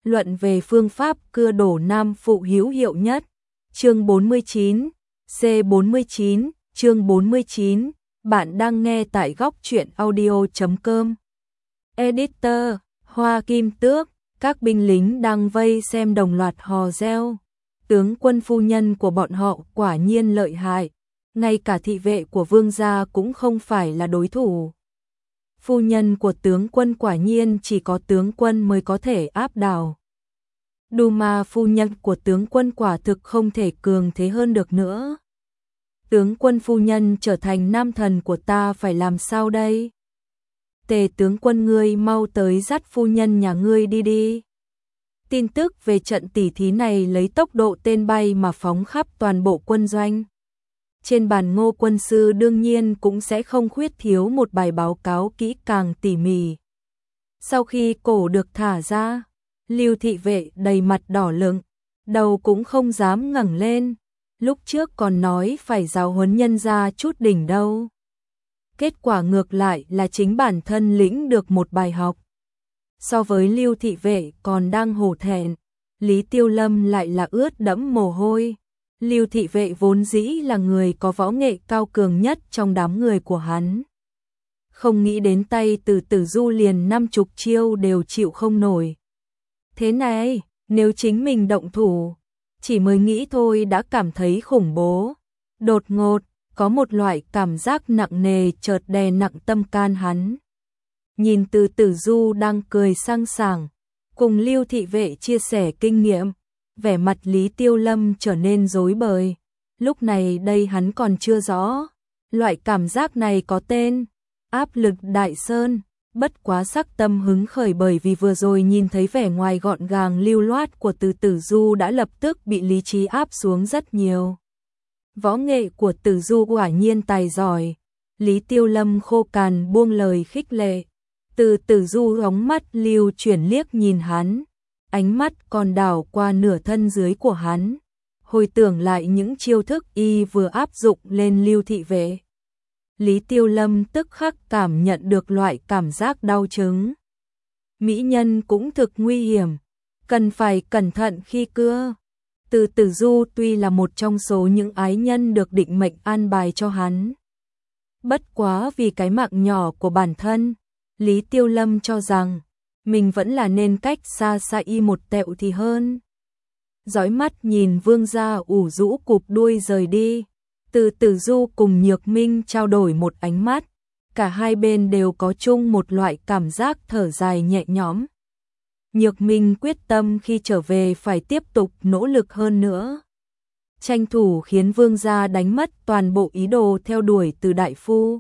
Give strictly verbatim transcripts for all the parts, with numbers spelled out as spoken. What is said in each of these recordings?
luận về phương pháp cưa đổ nam phụ hữu hiệu nhất. Chương bốn mươi chín, C bốn mươi chín, chương bốn mươi chín, bạn đang nghe tại góc truyện audio chấm com. Editor, Hoa Kim Tước, các binh lính đang vây xem đồng loạt hò reo. Tướng quân phu nhân của bọn họ quả nhiên lợi hại, ngay cả thị vệ của vương gia cũng không phải là đối thủ. Phu nhân của tướng quân quả nhiên chỉ có tướng quân mới có thể áp đảo. Duma phu nhân của tướng quân quả thực không thể cường thế hơn được nữa. Tướng quân phu nhân trở thành nam thần của ta phải làm sao đây? Tề tướng quân ngươi mau tới dắt phu nhân nhà ngươi đi đi. Tin tức về trận tỉ thí này lấy tốc độ tên bay mà phóng khắp toàn bộ quân doanh. Trên bàn Ngô quân sư đương nhiên cũng sẽ không khuyết thiếu một bài báo cáo kỹ càng tỉ mỉ. Sau khi cổ được thả ra, Lưu thị vệ đầy mặt đỏ lựng, đầu cũng không dám ngẩng lên. Lúc trước còn nói phải giáo huấn nhân ra chút đỉnh đâu. Kết quả ngược lại là chính bản thân lĩnh được một bài học. So với Lưu thị vệ còn đang hổ thẹn, Lý Tiêu Lâm lại là ướt đẫm mồ hôi. Lưu thị vệ vốn dĩ là người có võ nghệ cao cường nhất trong đám người của hắn. Không nghĩ đến tay Từ Tử Du liền năm chục chiêu đều chịu không nổi. Thế này, nếu chính mình động thủ, chỉ mới nghĩ thôi đã cảm thấy khủng bố. Đột ngột, có một loại cảm giác nặng nề chợt đè nặng tâm can hắn. Nhìn Từ Tử Du đang cười sang sảng, cùng Lưu thị vệ chia sẻ kinh nghiệm, vẻ mặt Lý Tiêu Lâm trở nên rối bời. Lúc này đây hắn còn chưa rõ, loại cảm giác này có tên, áp lực đại sơn. Bất quá sắc tâm hứng khởi bởi vì vừa rồi nhìn thấy vẻ ngoài gọn gàng lưu loát của Từ Tử Du đã lập tức bị lý trí áp xuống rất nhiều. Võ nghệ của Tử Du quả nhiên tài giỏi. Lý Tiêu Lâm khô cằn buông lời khích lệ. Từ Tử Du óng mắt lưu chuyển liếc nhìn hắn, ánh mắt còn đảo qua nửa thân dưới của hắn, hồi tưởng lại những chiêu thức y vừa áp dụng lên Lưu thị vệ. Lý Tiêu Lâm tức khắc cảm nhận được loại cảm giác đau chứng. Mỹ nhân cũng thực nguy hiểm, cần phải cẩn thận khi cưa. Từ Tử Du tuy là một trong số những ái nhân được định mệnh an bài cho hắn. Bất quá vì cái mạng nhỏ của bản thân, Lý Tiêu Lâm cho rằng mình vẫn là nên cách xa xa y một tẹo thì hơn. Dõi mắt nhìn vương gia ủ rũ cụp đuôi rời đi. Từ Tử Du cùng Nhược Minh trao đổi một ánh mắt, cả hai bên đều có chung một loại cảm giác thở dài nhẹ nhõm. Nhược Minh quyết tâm khi trở về phải tiếp tục nỗ lực hơn nữa, tranh thủ khiến vương gia đánh mất toàn bộ ý đồ theo đuổi từ đại phu.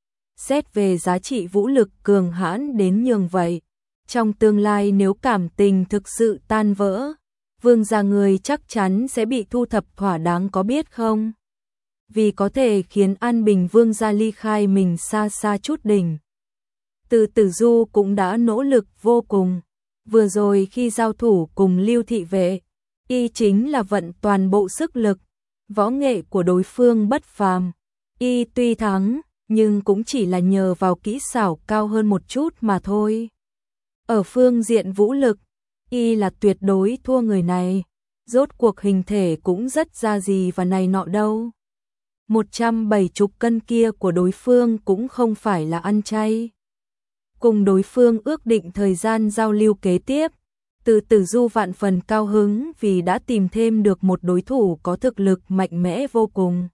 Xét về giá trị vũ lực cường hãn đến nhường vậy, trong tương lai nếu cảm tình thực sự tan vỡ, vương gia người chắc chắn sẽ bị thu thập thỏa đáng có biết không? Vì có thể khiến An Bình vương gia ly khai mình xa xa chút đỉnh. Từ Tử Du cũng đã nỗ lực vô cùng. Vừa rồi khi giao thủ cùng Lưu thị vệ, y chính là vận toàn bộ sức lực. Võ nghệ của đối phương bất phàm, y tuy thắng, nhưng cũng chỉ là nhờ vào kỹ xảo cao hơn một chút mà thôi. Ở phương diện vũ lực, y là tuyệt đối thua người này. Rốt cuộc hình thể cũng rất ra gì và này nọ đâu. một trăm bảy mươi cân kia của đối phương cũng không phải là ăn chay. Cùng đối phương ước định thời gian giao lưu kế tiếp, Từ Tử Du vạn phần cao hứng vì đã tìm thêm được một đối thủ có thực lực mạnh mẽ vô cùng.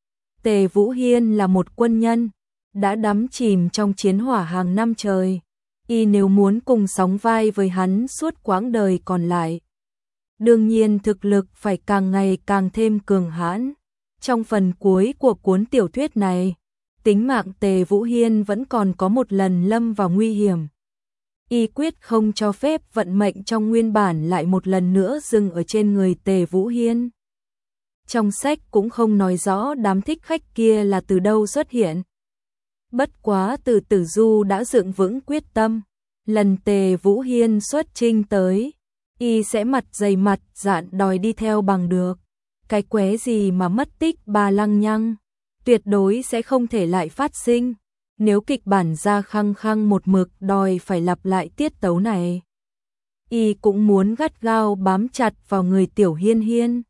Tề Vũ Hiên là một quân nhân, đã đắm chìm trong chiến hỏa hàng năm trời. Y nếu muốn cùng sóng vai với hắn suốt quãng đời còn lại, đương nhiên thực lực phải càng ngày càng thêm cường hãn. Trong phần cuối của cuốn tiểu thuyết này, tính mạng Tề Vũ Hiên vẫn còn có một lần lâm vào nguy hiểm. Y quyết không cho phép vận mệnh trong nguyên bản lại một lần nữa dừng ở trên người Tề Vũ Hiên. Trong sách cũng không nói rõ đám thích khách kia là từ đâu xuất hiện. Bất quá Từ Tử Du đã dựng vững quyết tâm, lần Tề Vũ Hiên xuất chinh tới, y sẽ mặt dày mặt dạn đòi đi theo bằng được. Cái qué gì mà mất tích bà lăng nhăng, tuyệt đối sẽ không thể lại phát sinh. Nếu kịch bản ra khăng khăng một mực đòi phải lặp lại tiết tấu này, y cũng muốn gắt gao bám chặt vào người Tiểu Hiên Hiên.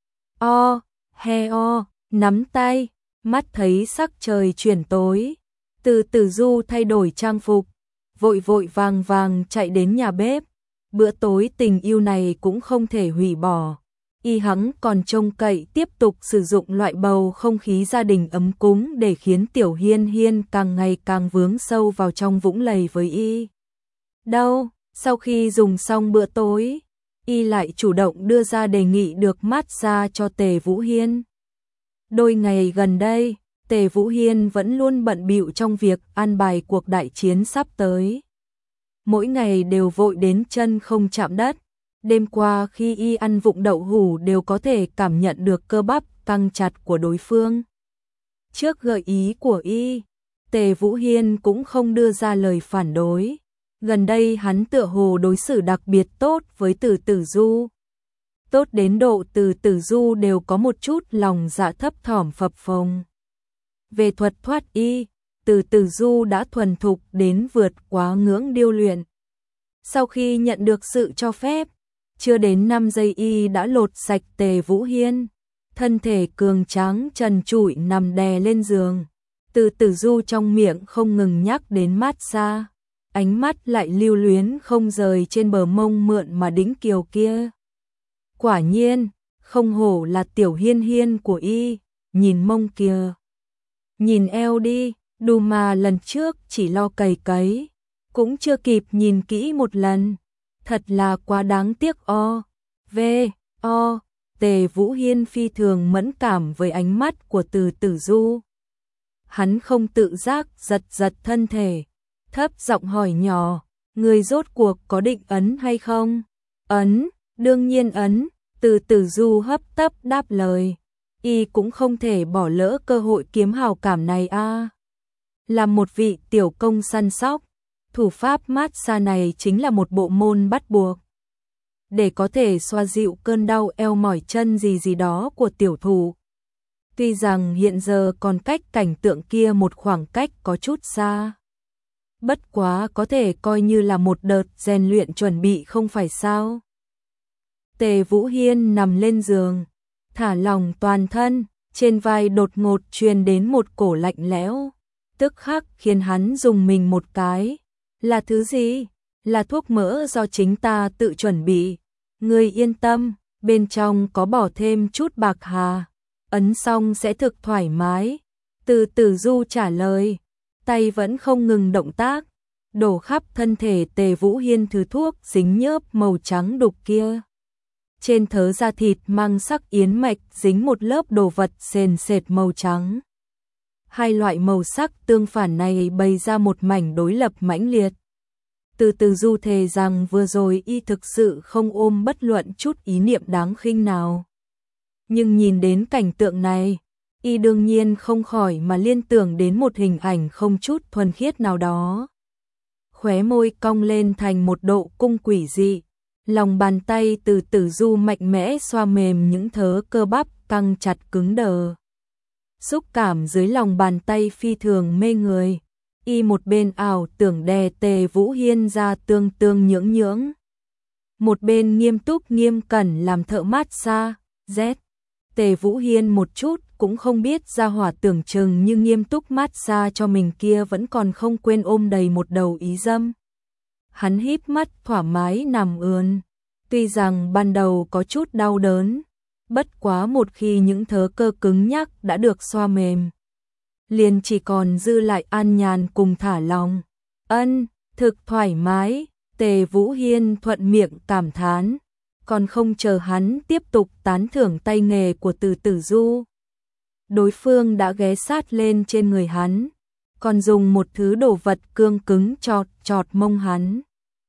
O, he o, nắm tay, mắt thấy sắc trời chuyển tối. Từ Tử Du thay đổi trang phục, vội vội vàng vàng chạy đến nhà bếp. Bữa tối tình yêu này cũng không thể hủy bỏ. Y hắn còn trông cậy tiếp tục sử dụng loại bầu không khí gia đình ấm cúng để khiến Tiểu Hiên Hiên càng ngày càng vướng sâu vào trong vũng lầy với y. Đâu, sau khi dùng xong bữa tối, y lại chủ động đưa ra đề nghị được massage cho Tề Vũ Hiên. Đôi ngày gần đây, Tề Vũ Hiên vẫn luôn bận bịu trong việc an bài cuộc đại chiến sắp tới. Mỗi ngày đều vội đến chân không chạm đất. Đêm qua khi y ăn vụng đậu hủ đều có thể cảm nhận được cơ bắp căng chặt của đối phương. Trước gợi ý của y, Tề Vũ Hiên cũng không đưa ra lời phản đối. Gần đây hắn tựa hồ đối xử đặc biệt tốt với Từ Tử Du. Tốt đến độ Từ Tử Du đều có một chút lòng dạ thấp thỏm phập phồng. Về thuật thoát y, Từ Tử Du đã thuần thục đến vượt quá ngưỡng điêu luyện. Sau khi nhận được sự cho phép, chưa đến năm giây y đã lột sạch Tề Vũ Hiên. Thân thể cường tráng trần trụi nằm đè lên giường. Từ Tử Du trong miệng không ngừng nhắc đến massage, ánh mắt lại lưu luyến không rời trên bờ mông mượn mà đĩnh kiều kia. Quả nhiên, không hổ là Tiểu Hiên Hiên của y, nhìn mông kia. Nhìn eo đi, đù mà lần trước chỉ lo cày cấy, cũng chưa kịp nhìn kỹ một lần. Thật là quá đáng tiếc o. V, o, Tề Vũ Hiên phi thường mẫn cảm với ánh mắt của Từ Tử Du. Hắn không tự giác giật giật thân thể, thấp giọng hỏi nhỏ, người rốt cuộc có định ấn hay không? Ấn, đương nhiên ấn, Từ Tử Du hấp tấp đáp lời. Y cũng không thể bỏ lỡ cơ hội kiếm hào cảm này a. À. Là một vị tiểu công săn sóc, thủ pháp massage này chính là một bộ môn bắt buộc. Để có thể xoa dịu cơn đau eo mỏi chân gì gì đó của tiểu thủ. Tuy rằng hiện giờ còn cách cảnh tượng kia một khoảng cách có chút xa. Bất quá có thể coi như là một đợt rèn luyện chuẩn bị không phải sao. Tề Vũ Hiên nằm lên giường, thả lỏng toàn thân, trên vai đột ngột truyền đến một cổ lạnh lẽo, tức khắc khiến hắn dùng mình một cái. Là thứ gì? Là thuốc mỡ do chính ta tự chuẩn bị. Ngươi yên tâm, bên trong có bỏ thêm chút bạc hà, ấn xong sẽ thực thoải mái. Từ Tử Du trả lời, tay vẫn không ngừng động tác, đổ khắp thân thể Tề Vũ Hiên thứ thuốc dính nhớp màu trắng đục kia. Trên thớ da thịt mang sắc yến mạch dính một lớp đồ vật sền sệt màu trắng. Hai loại màu sắc tương phản này bày ra một mảnh đối lập mãnh liệt. Từ Tử Du thề rằng vừa rồi y thực sự không ôm bất luận chút ý niệm đáng khinh nào. Nhưng nhìn đến cảnh tượng này, y đương nhiên không khỏi mà liên tưởng đến một hình ảnh không chút thuần khiết nào đó. Khóe môi cong lên thành một độ cung quỷ dị, lòng bàn tay Từ Tử Du mạnh mẽ xoa mềm những thớ cơ bắp căng chặt cứng đờ. Xúc cảm dưới lòng bàn tay phi thường mê người. Y một bên ảo tưởng đè Tề Vũ Hiên ra tương tương nhưỡng nhưỡng. Một bên nghiêm túc nghiêm cẩn làm thợ massage. Z. Tề Vũ Hiên một chút cũng không biết ra hỏa tưởng chừng như nghiêm túc massage cho mình kia vẫn còn không quên ôm đầy một đầu ý dâm. Hắn híp mắt thoải mái nằm ườn. Tuy rằng ban đầu có chút đau đớn, bất quá một khi những thớ cơ cứng nhắc đã được xoa mềm, liền chỉ còn dư lại an nhàn cùng thả lòng. Ân, thực thoải mái, Tề Vũ Hiên thuận miệng cảm thán, còn không chờ hắn tiếp tục tán thưởng tay nghề của Từ Tử Du. Đối phương đã ghé sát lên trên người hắn, còn dùng một thứ đồ vật cương cứng chọt chọt mông hắn.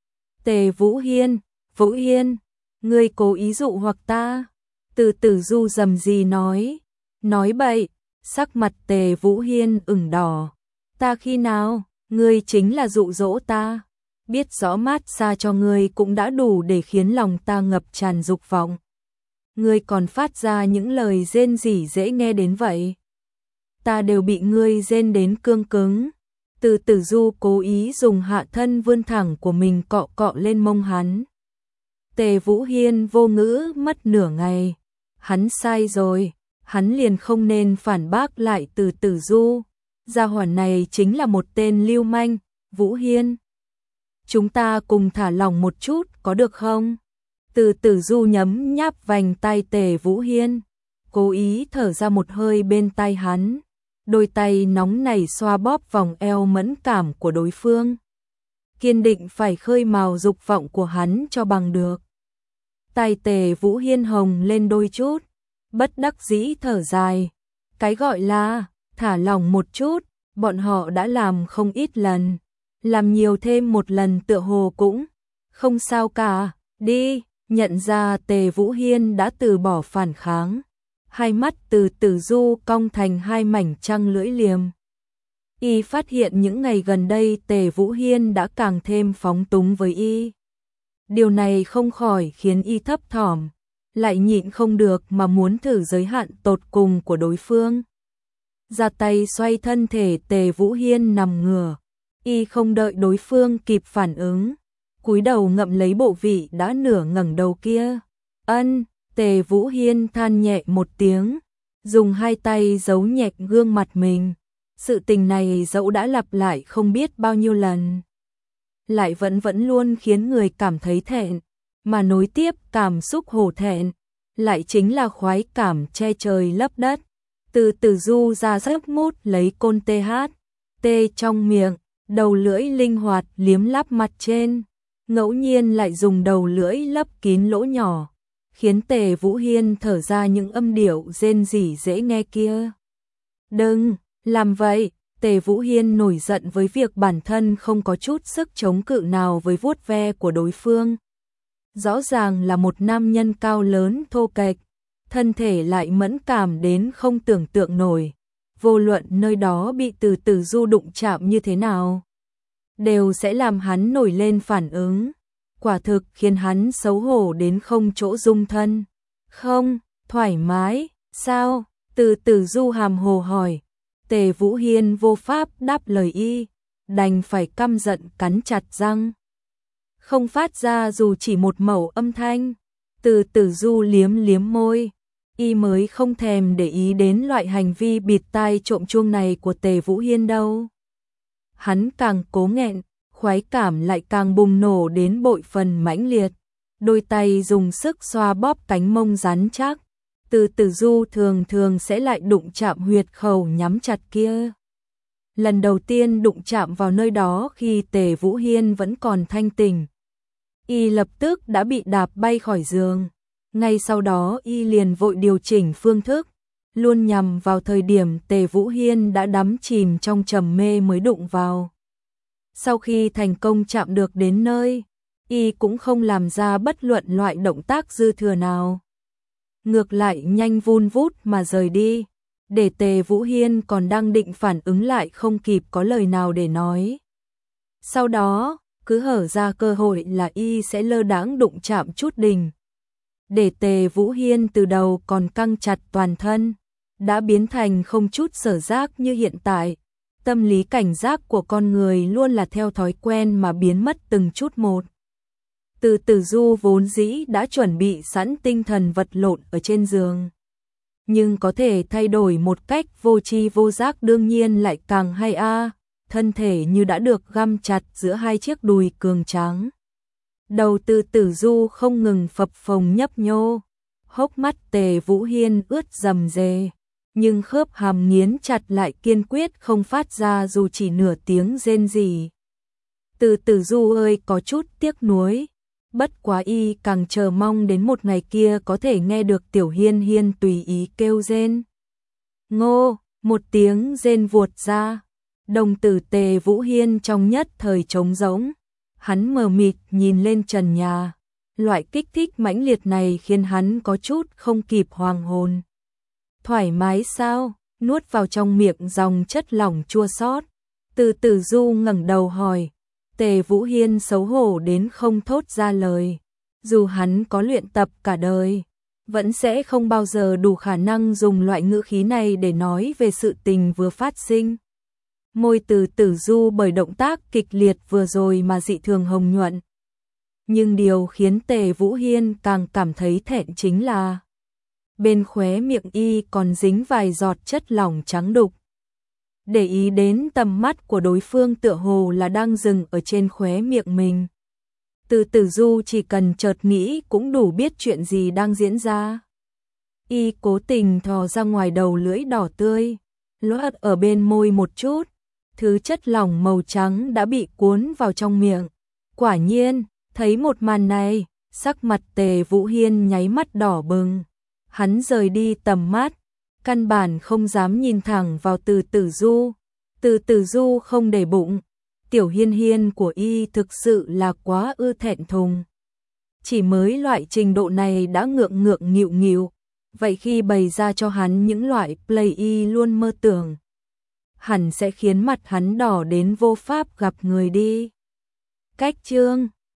Tề Vũ Hiên, Vũ Hiên, ngươi cố ý dụ hoặc ta? Từ Tử Du rầm rì nói, nói bậy. Sắc mặt Tề Vũ Hiên ửng đỏ. Ta khi nào, ngươi chính là dụ dỗ ta. Biết rõ massage cho ngươi cũng đã đủ để khiến lòng ta ngập tràn dục vọng. Ngươi còn phát ra những lời rên rỉ dễ nghe đến vậy. Ta đều bị ngươi rên đến cương cứng. Từ Tử Du cố ý dùng hạ thân vươn thẳng của mình cọ cọ lên mông hắn. Tề Vũ Hiên vô ngữ mất nửa ngày. Hắn sai rồi, hắn liền không nên phản bác lại Từ Tử Du. Gia hỏa này chính là một tên lưu manh. Vũ Hiên, chúng ta cùng thả lỏng một chút có được không? Từ Tử Du nhấm nháp vành tay Tề Vũ Hiên, cố ý thở ra một hơi bên tai hắn, đôi tay nóng nảy xoa bóp vòng eo mẫn cảm của đối phương, kiên định phải khơi mào dục vọng của hắn cho bằng được. Tai Tề Vũ Hiên hồng lên đôi chút, bất đắc dĩ thở dài, cái gọi là thả lỏng một chút, bọn họ đã làm không ít lần, làm nhiều thêm một lần tựa hồ cũng không sao cả, đi. Nhận ra Tề Vũ Hiên đã từ bỏ phản kháng, hai mắt Từ Tử Du cong thành hai mảnh trăng lưỡi liềm. Y phát hiện những ngày gần đây Tề Vũ Hiên đã càng thêm phóng túng với Y. Điều này không khỏi khiến Y thấp thỏm, lại nhịn không được mà muốn thử giới hạn tột cùng của đối phương. Ra tay xoay thân thể Tề Vũ Hiên nằm ngửa, Y không đợi đối phương kịp phản ứng, cúi đầu ngậm lấy bộ vị đã nửa ngẩng đầu kia. Ân, Tề Vũ Hiên than nhẹ một tiếng, dùng hai tay giấu nhẹ gương mặt mình. Sự tình này dẫu đã lặp lại không biết bao nhiêu lần, lại vẫn vẫn luôn khiến người cảm thấy thẹn, mà nối tiếp cảm xúc hổ thẹn, lại chính là khoái cảm che trời lấp đất. Từ Tử Du ra sức mút lấy côn tê hát, tê trong miệng, đầu lưỡi linh hoạt liếm lắp mặt trên, ngẫu nhiên lại dùng đầu lưỡi lấp kín lỗ nhỏ, khiến Tề Vũ Hiên thở ra những âm điệu rên rỉ dễ nghe kia. Đừng làm vậy, Tề Vũ Hiên nổi giận với việc bản thân không có chút sức chống cự nào với vuốt ve của đối phương. Rõ ràng là một nam nhân cao lớn thô kệch, thân thể lại mẫn cảm đến không tưởng tượng nổi, vô luận nơi đó bị Từ Tử Du đụng chạm như thế nào, đều sẽ làm hắn nổi lên phản ứng, quả thực khiến hắn xấu hổ đến không chỗ dung thân. Không, thoải mái, sao? Từ Tử Du hàm hồ hỏi. Tề Vũ Hiên vô pháp đáp lời Y, đành phải căm giận cắn chặt răng, không phát ra dù chỉ một mẩu âm thanh. Từ Tử Du liếm liếm môi, Y mới không thèm để ý đến loại hành vi bịt tai trộm chuông này của Tề Vũ Hiên đâu. Hắn càng cố nghẹn, khoái cảm lại càng bùng nổ đến bội phần mãnh liệt, đôi tay dùng sức xoa bóp cánh mông rắn chắc. Từ Tử Du thường thường sẽ lại đụng chạm huyệt khẩu nhắm chặt kia. Lần đầu tiên đụng chạm vào nơi đó khi Tề Vũ Hiên vẫn còn thanh tỉnh, Y lập tức đã bị đạp bay khỏi giường. Ngay sau đó Y liền vội điều chỉnh phương thức, luôn nhằm vào thời điểm Tề Vũ Hiên đã đắm chìm trong trầm mê mới đụng vào. Sau khi thành công chạm được đến nơi, Y cũng không làm ra bất luận loại động tác dư thừa nào, ngược lại nhanh vun vút mà rời đi, để Tề Vũ Hiên còn đang định phản ứng lại không kịp có lời nào để nói. Sau đó, cứ hở ra cơ hội là Y sẽ lơ đãng đụng chạm chút đỉnh, để Tề Vũ Hiên từ đầu còn căng chặt toàn thân, đã biến thành không chút sở giác như hiện tại. Tâm lý cảnh giác của con người luôn là theo thói quen mà biến mất từng chút một. Từ Tử Du vốn dĩ đã chuẩn bị sẵn tinh thần vật lộn ở trên giường, nhưng có thể thay đổi một cách vô tri vô giác đương nhiên lại càng hay a. Thân thể như đã được găm chặt giữa hai chiếc đùi cường tráng. Đầu Từ Tử Du không ngừng phập phồng nhấp nhô, hốc mắt Tề Vũ Hiên ướt rầm rề, nhưng khớp hàm nghiến chặt lại kiên quyết không phát ra dù chỉ nửa tiếng rên rỉ. Từ Tử Du ơi có chút tiếc nuối, bất quá Y càng chờ mong đến một ngày kia có thể nghe được Tiểu Hiên Hiên tùy ý kêu rên. Ngô, một tiếng rên vuột ra, đồng tử Tề Vũ Hiên trong nhất thời trống rỗng, hắn mờ mịt nhìn lên trần nhà, loại kích thích mãnh liệt này khiến hắn có chút không kịp hoàn hồn. Thoải mái sao? Nuốt vào trong miệng dòng chất lỏng chua xót. Từ Tử Du ngẩng đầu hỏi. Tề Vũ Hiên xấu hổ đến không thốt ra lời. Dù hắn có luyện tập cả đời, vẫn sẽ không bao giờ đủ khả năng dùng loại ngữ khí này để nói về sự tình vừa phát sinh. Môi Từ Tử Du bởi động tác kịch liệt vừa rồi mà dị thường hồng nhuận. Nhưng điều khiến Tề Vũ Hiên càng cảm thấy thẹn chính là bên khóe miệng y còn dính vài giọt chất lỏng trắng đục. Để ý đến tầm mắt của đối phương tựa hồ là đang dừng ở trên khóe miệng mình. Từ Tử Du chỉ cần chợt nghĩ cũng đủ biết chuyện gì đang diễn ra. Y cố tình thò ra ngoài đầu lưỡi đỏ tươi, loát ở bên môi một chút, thứ chất lỏng màu trắng đã bị cuốn vào trong miệng. Quả nhiên, thấy một màn này, sắc mặt Tề Vũ Hiên nháy mắt đỏ bừng. Hắn rời đi tầm mắt, căn bản không dám nhìn thẳng vào Từ Tử Du. Từ Tử Du không để bụng, tiểu Hiên Hiên của y thực sự là quá ư thẹn thùng. Chỉ mới loại trình độ này đã ngượng ngượng nghịu nghịu, vậy khi bày ra cho hắn những loại play y luôn mơ tưởng, hẳn sẽ khiến mặt hắn đỏ đến vô pháp gặp người đi. Cách chương